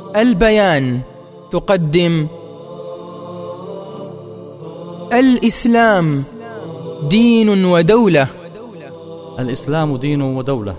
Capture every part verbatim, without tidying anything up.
البيان تقدم الإسلام دين ودولة. الإسلام دين ودولة.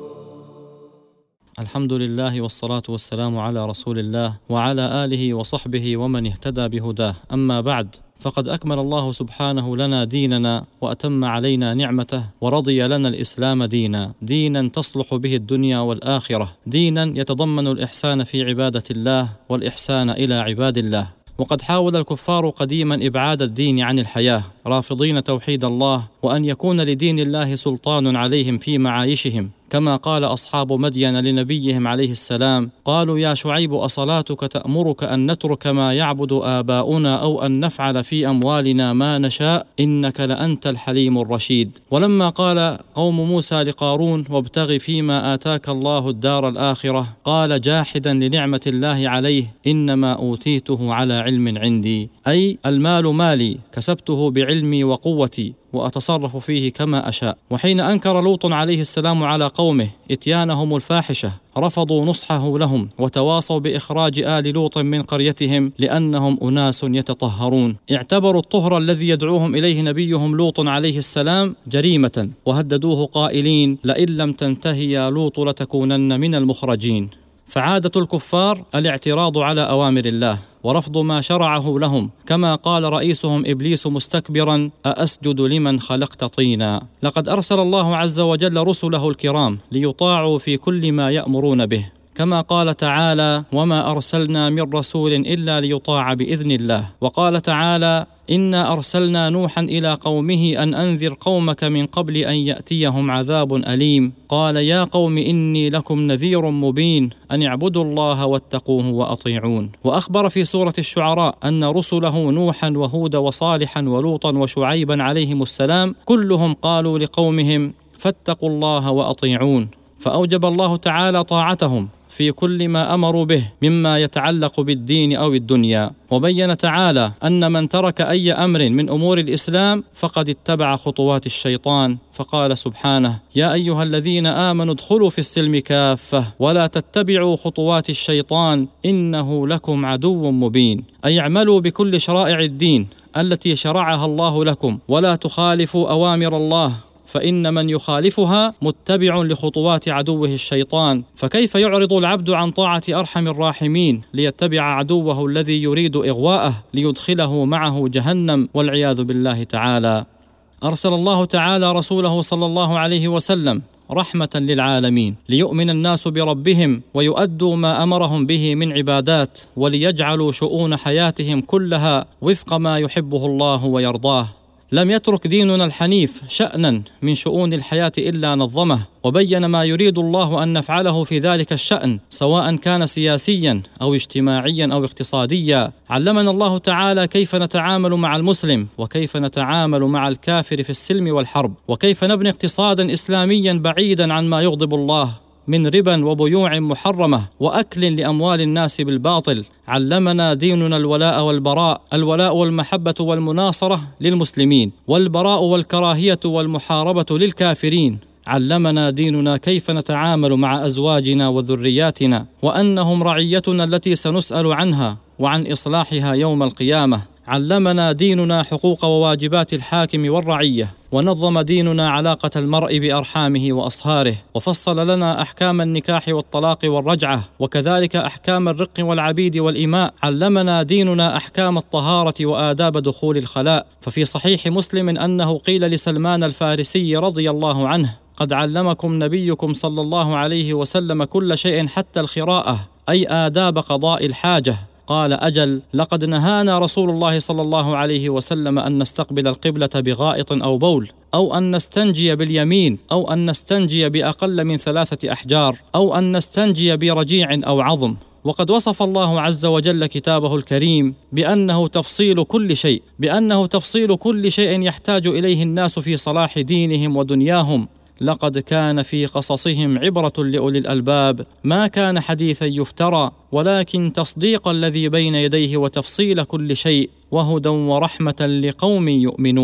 الحمد لله والصلاة والسلام على رسول الله وعلى آله وصحبه ومن اهتدى بهداه. أما بعد، فقد أكمل الله سبحانه لنا ديننا وأتم علينا نعمته ورضي لنا الإسلام دينا، دينا تصلح به الدنيا والآخرة، دينا يتضمن الإحسان في عبادة الله والإحسان إلى عباد الله. وقد حاول الكفار قديما إبعاد الدين عن الحياة، رافضين توحيد الله وأن يكون لدين الله سلطان عليهم في معايشهم، كما قال أصحاب مدين لنبيهم عليه السلام: قالوا يا شعيب أصلاتك تأمرك أن نترك ما يعبد آباؤنا أو أن نفعل في أموالنا ما نشاء إنك لأنت الحليم الرشيد. ولما قال قوم موسى لقارون: وابتغ فيما آتاك الله الدار الآخرة، قال جاحدا لنعمة الله عليه: إنما أوتيته على علم عندي، أي المال مالي كسبته بعلمي وقوتي وأتصرف فيه كما أشاء. وحين أنكر لوط عليه السلام على قومه إتيانهم الفاحشة، رفضوا نصحه لهم وتواصوا بإخراج آل لوط من قريتهم لأنهم أناس يتطهرون. اعتبروا الطهر الذي يدعوهم إليه نبيهم لوط عليه السلام جريمة، وهددوه قائلين: لئن لم تنتهي يا لوط لتكونن من المخرجين. فعادة الكفار الاعتراض على أوامر الله ورفض ما شرعه لهم، كما قال رئيسهم إبليس مستكبرا: أأسجد لمن خلقت طينا. لقد أرسل الله عز وجل رسله الكرام ليطاعوا في كل ما يأمرون به، كما قال تعالى: وما أرسلنا من رسول إلا ليطاع بإذن الله. وقال تعالى: إنا أرسلنا نوحا إلى قومه أن أنذر قومك من قبل أن يأتيهم عذاب أليم. قال يا قوم إني لكم نذير مبين أن اعبدوا الله واتقوه وأطيعون. وأخبر في سورة الشعراء أن رسله نوحا وهود وصالحا ولوطا وشعيبا عليهم السلام كلهم قالوا لقومهم: فاتقوا الله وأطيعون. فأوجب الله تعالى طاعتهم في كل ما أمروا به مما يتعلق بالدين أو الدنيا. وبين تعالى أن من ترك أي أمر من أمور الإسلام فقد اتبع خطوات الشيطان، فقال سبحانه: يا أيها الذين آمنوا ادخلوا في السلم كافة ولا تتبعوا خطوات الشيطان إنه لكم عدو مبين. أي اعملوا بكل شرائع الدين التي شرعها الله لكم ولا تخالفوا أوامر الله، فإن من يخالفها متبع لخطوات عدوه الشيطان. فكيف يعرض العبد عن طاعة أرحم الراحمين ليتبع عدوه الذي يريد إغواءه ليدخله معه جهنم والعياذ بالله تعالى. أرسل الله تعالى رسوله صلى الله عليه وسلم رحمة للعالمين ليؤمن الناس بربهم ويؤدوا ما أمرهم به من عبادات، وليجعلوا شؤون حياتهم كلها وفق ما يحبه الله ويرضاه. لم يترك ديننا الحنيف شأنا من شؤون الحياة إلا نظمه وبين ما يريد الله أن نفعله في ذلك الشأن، سواء كان سياسيا أو اجتماعيا أو اقتصاديا. علمنا الله تعالى كيف نتعامل مع المسلم وكيف نتعامل مع الكافر في السلم والحرب، وكيف نبني اقتصادا إسلاميا بعيدا عن ما يغضب الله من ربا وبيوع محرمة وأكل لأموال الناس بالباطل. علمنا ديننا الولاء والبراء، الولاء والمحبة والمناصرة للمسلمين، والبراء والكراهية والمحاربة للكافرين. علمنا ديننا كيف نتعامل مع أزواجنا وذرياتنا، وأنهم رعيتنا التي سنسأل عنها وعن إصلاحها يوم القيامة. علمنا ديننا حقوق وواجبات الحاكم والرعية، ونظم ديننا علاقة المرء بأرحامه وأصهاره، وفصل لنا أحكام النكاح والطلاق والرجعة، وكذلك أحكام الرق والعبيد والإماء. علمنا ديننا أحكام الطهارة وآداب دخول الخلاء. ففي صحيح مسلم أنه قيل لسلمان الفارسي رضي الله عنه: قد علمكم نبيكم صلى الله عليه وسلم كل شيء حتى الخراءة، أي آداب قضاء الحاجة. قال: أجل، لقد نهانا رسول الله صلى الله عليه وسلم أن نستقبل القبلة بغائط أو بول، أو أن نستنجي باليمين، أو أن نستنجي بأقل من ثلاثة أحجار، أو أن نستنجي برجيع أو عظم. وقد وصف الله عز وجل كتابه الكريم بأنه تفصيل كل شيء، بأنه تفصيل كل شيء يحتاج إليه الناس في صلاح دينهم ودنياهم. لقد كان في قصصهم عبرة لأولي الألباب، ما كان حديثا يفترى، ولكن تصديق الذي بين يديه وتفصيل كل شيء وهدى ورحمة لقوم يؤمنون.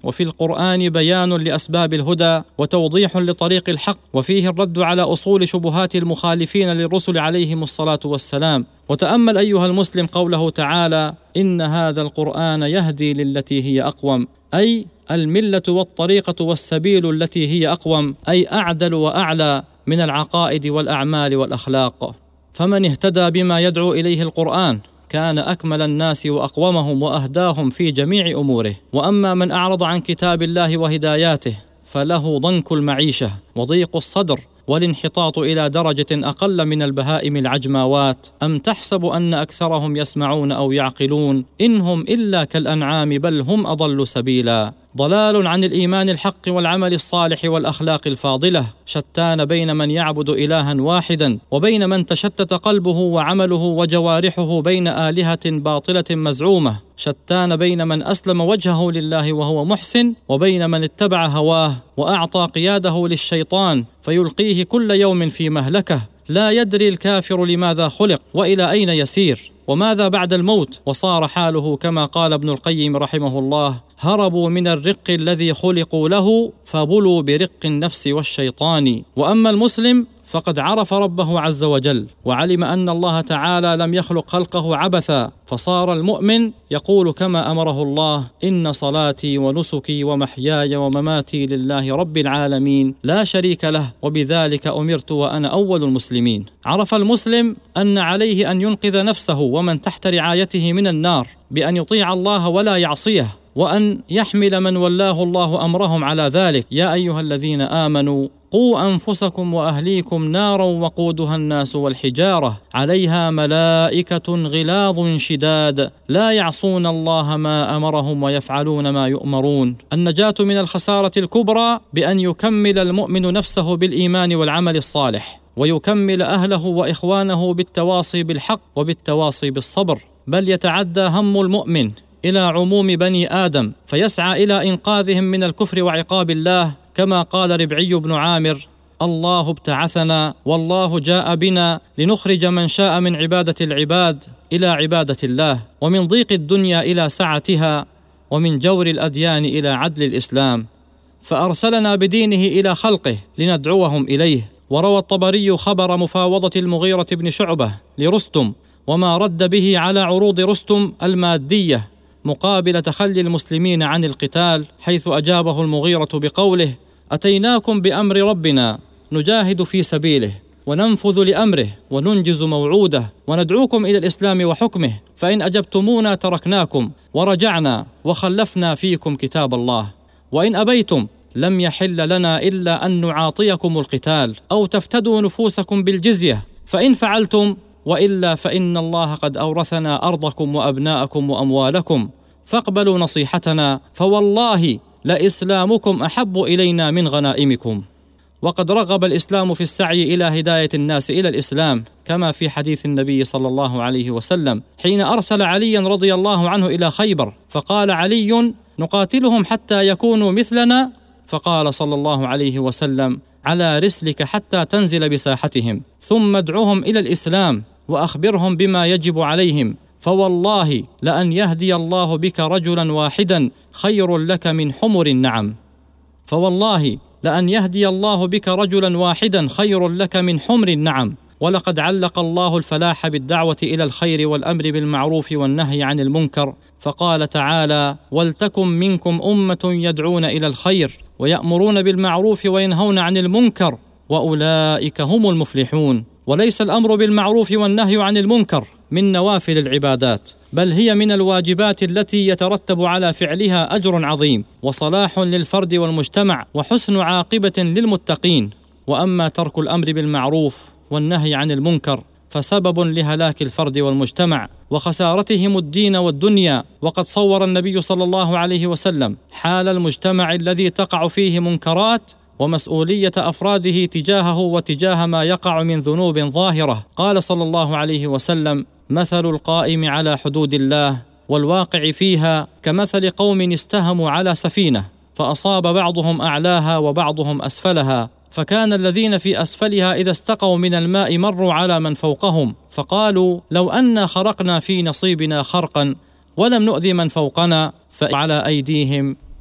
وفي القرآن بيان لأسباب الهدى وتوضيح لطريق الحق، وفيه الرد على أصول شبهات المخالفين للرسل عليهم الصلاة والسلام. وتأمل أيها المسلم قوله تعالى: إن هذا القرآن يهدي للتي هي أقوم، أي الملة والطريقة والسبيل التي هي أقوم، أي أعدل وأعلى من العقائد والأعمال والأخلاق. فمن اهتدى بما يدعو إليه القرآن كان أكمل الناس وأقومهم وأهداهم في جميع أموره. وأما من أعرض عن كتاب الله وهداياته فله ضنك المعيشة وضيق الصدر والانحطاط إلى درجة أقل من البهائم العجماوات. أم تحسب أن أكثرهم يسمعون أو يعقلون؟ إنهم إلا كالأنعام بل هم أضل سبيلا. ضلال عن الإيمان الحق والعمل الصالح والأخلاق الفاضلة. شتان بين من يعبد إلها واحدا وبين من تشتت قلبه وعمله وجوارحه بين آلهة باطلة مزعومة. شتان بين من أسلم وجهه لله وهو محسن وبين من اتبع هواه وأعطى قياده للشيطان فيلقيه كل يوم في مهلكة. لا يدري الكافر لماذا خلق وإلى أين يسير وماذا بعد الموت، وصار حاله كما قال ابن القيم رحمه الله: هربوا من الرق الذي خلقوا له فبلوا برق النفس والشيطان. وأما المسلم فقد عرف ربه عز وجل وعلم أن الله تعالى لم يخلق خلقه عبثا، فصار المؤمن يقول كما أمره الله: إن صلاتي ونسكي ومحياي ومماتي لله رب العالمين لا شريك له وبذلك أمرت وأنا أول المسلمين. عرف المسلم أن عليه أن ينقذ نفسه ومن تحت رعايته من النار بأن يطيع الله ولا يعصيه، وأن يحمل من ولاه الله أمرهم على ذلك. يا أيها الذين آمنوا قوا أنفسكم وأهليكم نارا وقودها الناس والحجارة عليها ملائكة غلاظ شداد لا يعصون الله ما أمرهم ويفعلون ما يؤمرون. النجاة من الخسارة الكبرى بأن يكمل المؤمن نفسه بالإيمان والعمل الصالح، ويكمل أهله وإخوانه بالتواصي بالحق وبالتواصي بالصبر، بل يتعدى هم المؤمن إلى عموم بني آدم فيسعى إلى إنقاذهم من الكفر وعقاب الله، كما قال ربعي بن عامر: الله ابتعثنا والله جاء بنا لنخرج من شاء من عبادة العباد إلى عبادة الله، ومن ضيق الدنيا إلى سعتها، ومن جور الأديان إلى عدل الإسلام، فأرسلنا بدينه إلى خلقه لندعوهم إليه. وروى الطبري خبر مفاوضة المغيرة بن شعبة لرستم وما رد به على عروض رستم المادية مقابل تخلي المسلمين عن القتال، حيث أجابه المغيرة بقوله: أتيناكم بأمر ربنا نجاهد في سبيله وننفذ لأمره وننجز موعوده وندعوكم إلى الإسلام وحكمه، فإن أجبتمونا تركناكم ورجعنا وخلفنا فيكم كتاب الله، وإن أبيتم لم يحل لنا إلا أن نعاطيكم القتال أو تفتدوا نفوسكم بالجزية، فإن فعلتم وإلا فإن الله قد أورثنا أرضكم وأبناءكم وأموالكم، فاقبلوا نصيحتنا فوالله لإسلامكم أحب إلينا من غنائمكم. وقد رغب الإسلام في السعي إلى هداية الناس إلى الإسلام، كما في حديث النبي صلى الله عليه وسلم حين أرسل عليا رضي الله عنه إلى خيبر، فقال علي: نقاتلهم حتى يكونوا مثلنا؟ فقال صلى الله عليه وسلم: على رسلك حتى تنزل بساحتهم، ثم ادعوهم إلى الإسلام وأخبرهم بما يجب عليهم، فوالله لأن يهدي الله بك رجلا واحدا خير لك من حمر النعم. فوالله لأن يهدي الله بك رجلا واحدا خير لك من حمر النعم. ولقد علق الله الفلاح بالدعوة إلى الخير والأمر بالمعروف والنهي عن المنكر، فقال تعالى: ولتكن منكم أمة يدعون إلى الخير ويأمرون بالمعروف وينهون عن المنكر وأولئك هم المفلحون. وليس الأمر بالمعروف والنهي عن المنكر من نوافل العبادات، بل هي من الواجبات التي يترتب على فعلها أجر عظيم وصلاح للفرد والمجتمع وحسن عاقبة للمتقين. وأما ترك الأمر بالمعروف والنهي عن المنكر فسبب لهلاك الفرد والمجتمع وخسارتهم الدين والدنيا. وقد صور النبي صلى الله عليه وسلم حال المجتمع الذي تقع فيه منكرات ومسؤولية أفراده تجاهه وتجاه ما يقع من ذنوب ظاهرة. قال صلى الله عليه وسلم: مثل القائم على حدود الله والواقع فيها كمثل قوم استهموا على سفينة فأصاب بعضهم أعلاها وبعضهم أسفلها، فكان الذين في أسفلها إذا استقوا من الماء مروا على من فوقهم فقالوا: لو أنا خرقنا في نصيبنا خرقا ولم نؤذي من فوقنا، فعلى أيديهم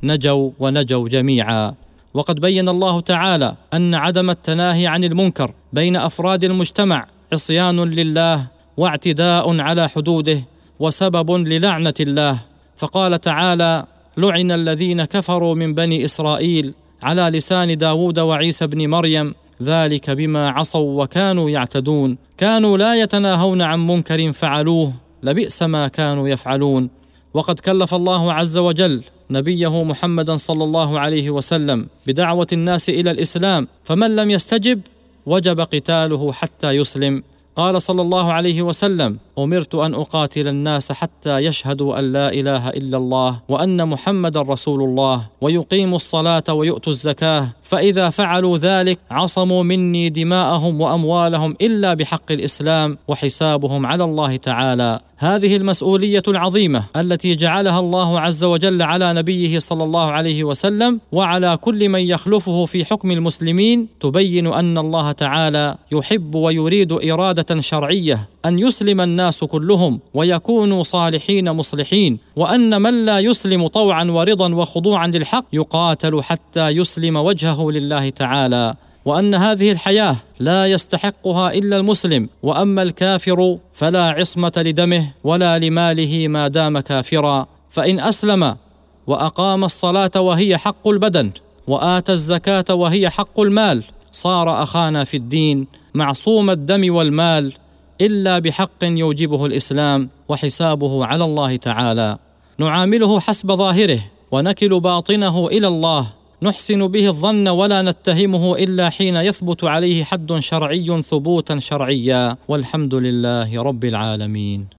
نجوا ونجوا جميعا. وقد بين الله تعالى أن عدم التناهي عن المنكر بين أفراد المجتمع عصيان لله واعتداء على حدوده وسبب للعنة الله، فقال تعالى: لعن الذين كفروا من بني إسرائيل على لسان داود وعيسى بن مريم ذلك بما عصوا وكانوا يعتدون كانوا لا يتناهون عن منكر فعلوه لبئس ما كانوا يفعلون. وقد كلف الله عز وجل نبيه محمدا صلى الله عليه وسلم بدعوة الناس إلى الإسلام، فمن لم يستجب وجب قتاله حتى يسلم. قال صلى الله عليه وسلم: أمرت أن أقاتل الناس حتى يشهدوا أن لا إله إلا الله وأن محمد رسول الله ويقيموا الصلاة ويؤتوا الزكاة، فإذا فعلوا ذلك عصموا مني دماءهم وأموالهم إلا بحق الإسلام وحسابهم على الله تعالى. هذه المسؤولية العظيمة التي جعلها الله عز وجل على نبيه صلى الله عليه وسلم وعلى كل من يخلفه في حكم المسلمين تبين أن الله تعالى يحب ويريد إرادة شرعية أن يسلم الناس كلهم ويكونوا صالحين مصلحين، وأن من لا يسلم طوعا ورضا وخضوعا للحق يقاتل حتى يسلم وجهه لله تعالى، وأن هذه الحياة لا يستحقها إلا المسلم، وأما الكافر فلا عصمة لدمه ولا لماله ما دام كافرا، فإن أسلم وأقام الصلاة وهي حق البدن وآتى الزكاة وهي حق المال صار أخانا في الدين معصوم الدم والمال إلا بحق يوجبه الإسلام وحسابه على الله تعالى. نعامله حسب ظاهره ونكل باطنه إلى الله، نحسن به الظن ولا نتهمه إلا حين يثبت عليه حد شرعي ثبوتا شرعيا، والحمد لله رب العالمين.